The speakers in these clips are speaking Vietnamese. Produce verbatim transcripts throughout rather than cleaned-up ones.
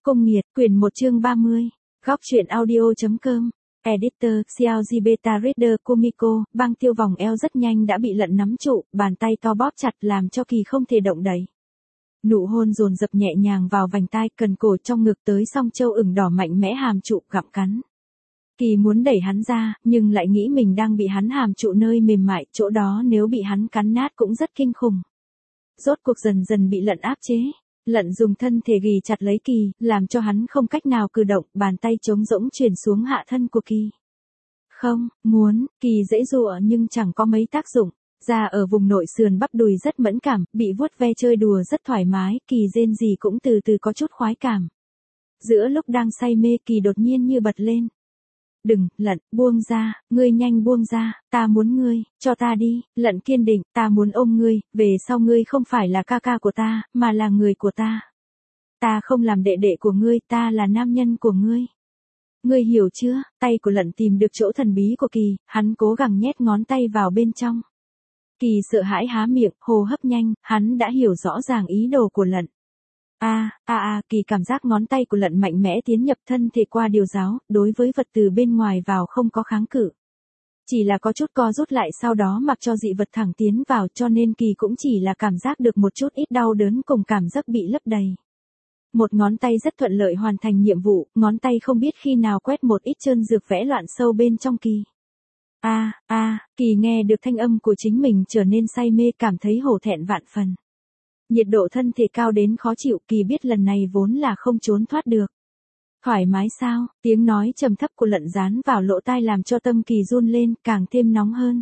Cung Nghiệt, quyển một chương ba mươi. Góc truyện audio.com. Editor, Xiaoji Beta Reader Kumiko, băng tiêu vòng eo rất nhanh đã bị lận nắm trụ, bàn tay to bóp chặt làm cho Kỳ không thể động đậy. Nụ hôn dồn dập nhẹ nhàng vào vành tai, cần cổ trong ngực tới song châu ửng đỏ mạnh mẽ hàm trụ gặm cắn. Kỳ muốn đẩy hắn ra, nhưng lại nghĩ mình đang bị hắn hàm trụ nơi mềm mại, chỗ đó nếu bị hắn cắn nát cũng rất kinh khủng. Rốt cuộc dần dần bị lận áp chế. Lận dùng thân thể ghì chặt lấy Kỳ, làm cho hắn không cách nào cử động, bàn tay trống rỗng truyền xuống hạ thân của Kỳ. Không, muốn, Kỳ dãy dụa nhưng chẳng có mấy tác dụng. Da ở vùng nội sườn bắp đùi rất mẫn cảm, bị vuốt ve chơi đùa rất thoải mái, Kỳ rên gì cũng từ từ có chút khoái cảm. Giữa lúc đang say mê, Kỳ đột nhiên như bật lên. Đừng, Lận, buông ra, ngươi nhanh buông ra, ta muốn ngươi, cho ta đi. Lận kiên định, ta muốn ôm ngươi, về sau ngươi không phải là ca ca của ta, mà là người của ta. Ta không làm đệ đệ của ngươi, ta là nam nhân của ngươi. Ngươi hiểu chưa? Tay của Lận tìm được chỗ thần bí của Kỳ, hắn cố gắng nhét ngón tay vào bên trong. Kỳ sợ hãi há miệng, hô hấp nhanh, hắn đã hiểu rõ ràng ý đồ của Lận. A, a a, Kỳ cảm giác ngón tay của Lận mạnh mẽ tiến nhập thân thể qua điều giáo, đối với vật từ bên ngoài vào không có kháng cự. Chỉ là có chút co rút lại, sau đó mặc cho dị vật thẳng tiến vào, cho nên Kỳ cũng chỉ là cảm giác được một chút ít đau đớn cùng cảm giác bị lấp đầy. Một ngón tay rất thuận lợi hoàn thành nhiệm vụ, ngón tay không biết khi nào quét một ít trơn dược vẽ loạn sâu bên trong Kỳ. A, a, Kỳ nghe được thanh âm của chính mình trở nên say mê, cảm thấy hổ thẹn vạn phần. Nhiệt độ thân thể cao đến khó chịu, Kỳ biết lần này vốn là không trốn thoát được. Thoải mái sao? Tiếng nói trầm thấp của Lận dán vào lỗ tai làm cho tâm Kỳ run lên, càng thêm nóng hơn.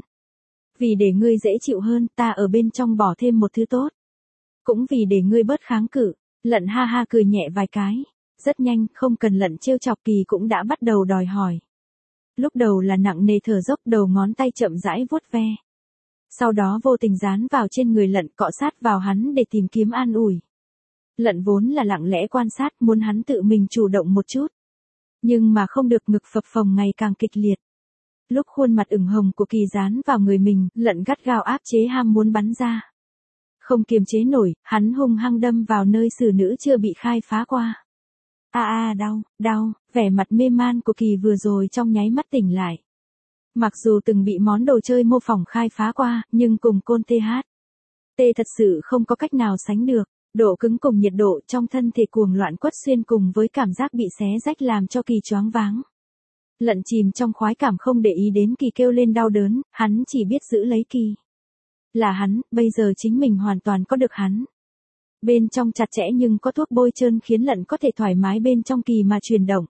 Vì để ngươi dễ chịu hơn, ta ở bên trong bỏ thêm một thứ tốt. Cũng vì để ngươi bớt kháng cự. Lận ha ha cười nhẹ vài cái. Rất nhanh, không cần Lận trêu chọc, Kỳ cũng đã bắt đầu đòi hỏi. Lúc đầu là nặng nề thở dốc, đầu ngón tay chậm rãi vuốt ve. Sau đó vô tình dán vào trên người Lận, cọ sát vào hắn để tìm kiếm an ủi. Lận vốn là lặng lẽ quan sát, muốn hắn tự mình chủ động một chút. Nhưng mà không được, ngực phập phồng ngày càng kịch liệt. Lúc khuôn mặt ửng hồng của Kỳ dán vào người mình, Lận gắt gao áp chế ham muốn bắn ra. Không kiềm chế nổi, hắn hung hăng đâm vào nơi xử nữ chưa bị khai phá qua. A a đau, đau, vẻ mặt mê man của Kỳ vừa rồi trong nháy mắt tỉnh lại. Mặc dù từng bị món đồ chơi mô phỏng khai phá qua, nhưng cùng côn tê hát. Tê thật sự không có cách nào sánh được. Độ cứng cùng nhiệt độ trong thân thể cuồng loạn quất xuyên cùng với cảm giác bị xé rách làm cho Kỳ choáng váng. Lận chìm trong khoái cảm không để ý đến Kỳ kêu lên đau đớn, hắn chỉ biết giữ lấy Kỳ. Là hắn, bây giờ chính mình hoàn toàn có được hắn. Bên trong chặt chẽ nhưng có thuốc bôi trơn khiến Lận có thể thoải mái bên trong Kỳ mà chuyển động.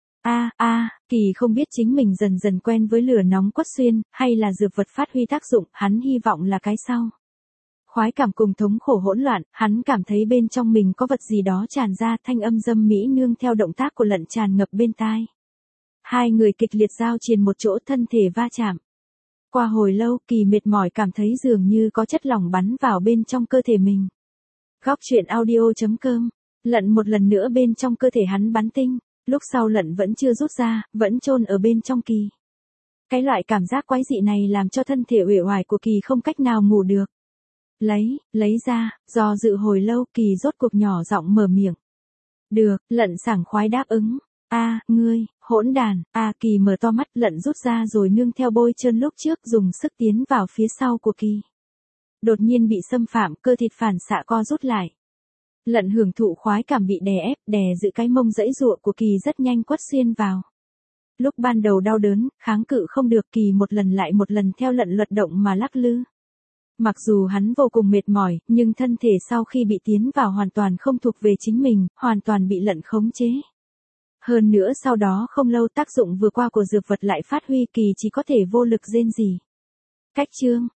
A a, Kỳ không biết chính mình dần dần quen với lửa nóng quất xuyên, hay là dược vật phát huy tác dụng, hắn hy vọng là cái sau. Khoái cảm cùng thống khổ hỗn loạn, hắn cảm thấy bên trong mình có vật gì đó tràn ra, thanh âm dâm mỹ nương theo động tác của Lận tràn ngập bên tai. Hai người kịch liệt giao chiến một chỗ, thân thể va chạm. Qua hồi lâu, Kỳ mệt mỏi cảm thấy dường như có chất lỏng bắn vào bên trong cơ thể mình. Góc truyện audio.com. Lận một lần nữa bên trong cơ thể hắn bắn tinh, lúc sau Lận vẫn chưa rút ra, vẫn chôn ở bên trong Kỳ. Cái loại cảm giác quái dị này làm cho thân thể uể oải của Kỳ không cách nào ngủ được. Lấy, lấy ra, do dự hồi lâu, Kỳ rốt cuộc nhỏ giọng mở miệng. Được, Lận sảng khoái đáp ứng. A, ngươi, hỗn đàn. A, Kỳ mở to mắt, Lận rút ra rồi nương theo bôi trơn lúc trước, dùng sức tiến vào phía sau của Kỳ. Đột nhiên bị xâm phạm, cơ thịt phản xạ co rút lại. Lận hưởng thụ khoái cảm bị đè ép, đè giữ cái mông dãy dụa của Kỳ rất nhanh quất xuyên vào. Lúc ban đầu đau đớn, kháng cự không được, Kỳ một lần lại một lần theo Lận luật động mà lắc lư. Mặc dù hắn vô cùng mệt mỏi, nhưng thân thể sau khi bị tiến vào hoàn toàn không thuộc về chính mình, hoàn toàn bị Lận khống chế. Hơn nữa sau đó không lâu tác dụng vừa qua của dược vật lại phát huy, Kỳ chỉ có thể vô lực rên rỉ. Cách chương,